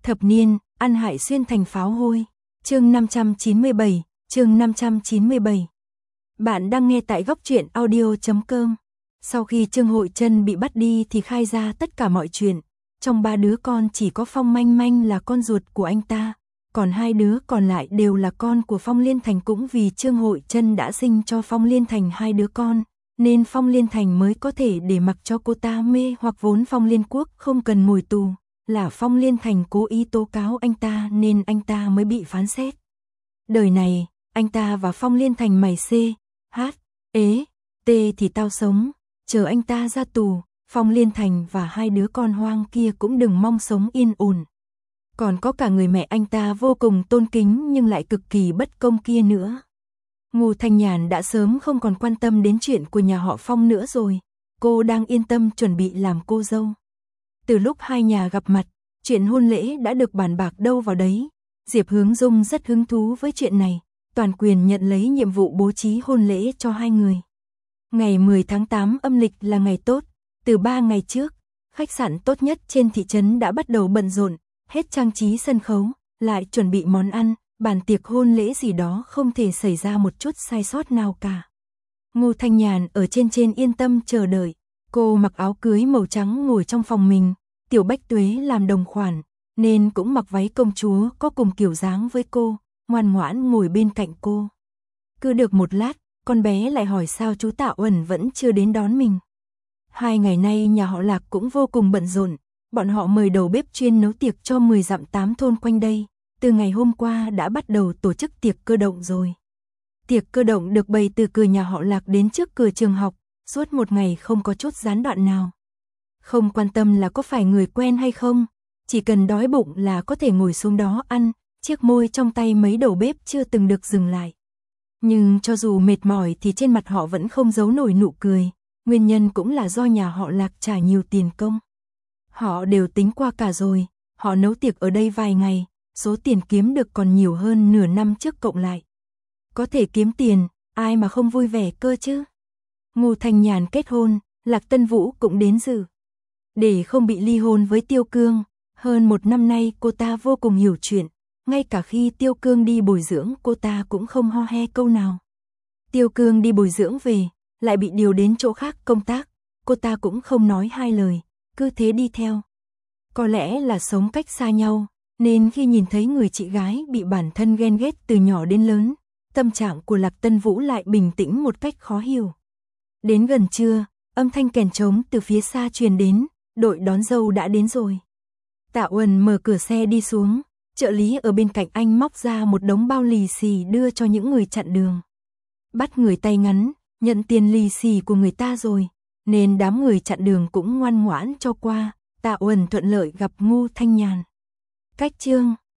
Thập niên, ăn hại xuyên thành pháo hôi. Chương 597. Bạn đang nghe tại góc truyện audio.com. Sau khi Trương Hội Trân bị bắt đi thì khai ra tất cả mọi chuyện. Trong 3 đứa con chỉ có Phong Manh Manh là con ruột của anh ta, còn 2 đứa còn lại đều là con của Phong Liên Thành. Cũng vì Trương Hội Trân đã sinh cho Phong Liên Thành 2 đứa con, nên Phong Liên Thành mới có thể để mặc cho cô ta mê hoặc. Vốn Phong Liên Quốc không cần ngồi tù, là Phong Liên Thành cố ý tố cáo anh ta nên anh ta mới bị phán xét. Đời này, anh ta và Phong Liên Thành mày CHT thì tao sống, chờ anh ta ra tù, Phong Liên Thành và 2 đứa con hoang kia cũng đừng mong sống yên ổn. Còn có cả người mẹ anh ta vô cùng tôn kính nhưng lại cực kỳ bất công kia nữa. Ngô Thanh Nhàn đã sớm không còn quan tâm đến chuyện của nhà họ Phong nữa rồi, cô đang yên tâm chuẩn bị làm cô dâu. Từ lúc hai nhà gặp mặt, chuyện hôn lễ đã được bàn bạc đâu vào đấy. Diệp Hướng Dung rất hứng thú với chuyện này, toàn quyền nhận lấy nhiệm vụ bố trí hôn lễ cho 2 người. Ngày 10 tháng 8 âm lịch là ngày tốt, từ 3 ngày trước, khách sạn tốt nhất trên thị trấn đã bắt đầu bận rộn, hết trang trí sân khấu, lại chuẩn bị món ăn, bàn tiệc hôn lễ gì đó không thể xảy ra một chút sai sót nào cả. Ngô Thanh Nhàn ở trên yên tâm chờ đợi, cô mặc áo cưới màu trắng ngồi trong phòng mình, Tiểu Bách Tuế làm đồng khoản, nên cũng mặc váy công chúa có cùng kiểu dáng với cô, ngoan ngoãn ngồi bên cạnh cô. Cứ được một lát, con bé lại hỏi sao chú Tạ Uẩn vẫn chưa đến đón mình. 2 ngày nay nhà họ Lạc cũng vô cùng bận rộn, bọn họ mời đầu bếp chuyên nấu tiệc cho 10 dặm 8 thôn quanh đây, từ ngày hôm qua đã bắt đầu tổ chức tiệc cơ động rồi. Tiệc cơ động được bày từ cửa nhà họ Lạc đến trước cửa trường học, suốt một ngày không có chút gián đoạn nào. Không quan tâm là có phải người quen hay không, chỉ cần đói bụng là có thể ngồi xuống đó ăn, chiếc môi trong tay mấy đầu bếp chưa từng được dừng lại. Nhưng cho dù mệt mỏi thì trên mặt họ vẫn không giấu nổi nụ cười, nguyên nhân cũng là do nhà họ Lạc trả nhiều tiền công. Họ đều tính qua cả rồi, họ nấu tiệc ở đây vài ngày, số tiền kiếm được còn nhiều hơn nửa năm trước cộng lại. Có thể kiếm tiền, ai mà không vui vẻ cơ chứ. Ngô Thanh Nhàn kết hôn, Lạc Tân Vũ cũng đến dự. Để không bị ly hôn với Tiêu Cương, hơn 1 năm nay cô ta vô cùng hiểu chuyện, ngay cả khi Tiêu Cương đi bồi dưỡng cô ta cũng không ho he câu nào. Tiêu Cương đi bồi dưỡng về, lại bị điều đến chỗ khác công tác, cô ta cũng không nói 2 lời, cứ thế đi theo. Có lẽ là sống cách xa nhau, nên khi nhìn thấy người chị gái bị bản thân ghen ghét từ nhỏ đến lớn, tâm trạng của Lạc Tân Vũ lại bình tĩnh một cách khó hiểu. Đến gần trưa, âm thanh kèn trống từ phía xa truyền đến, đội đón dâu đã đến rồi. Tạ Uẩn mở cửa xe đi xuống, trợ lý ở bên cạnh anh móc ra một đống bao lì xì đưa cho những người chặn đường. Bắt người tay ngắn, nhận tiền lì xì của người ta rồi, nên đám người chặn đường cũng ngoan ngoãn cho qua. Tạ Uẩn thuận lợi gặp Ngô Thanh Nhàn. Cách chương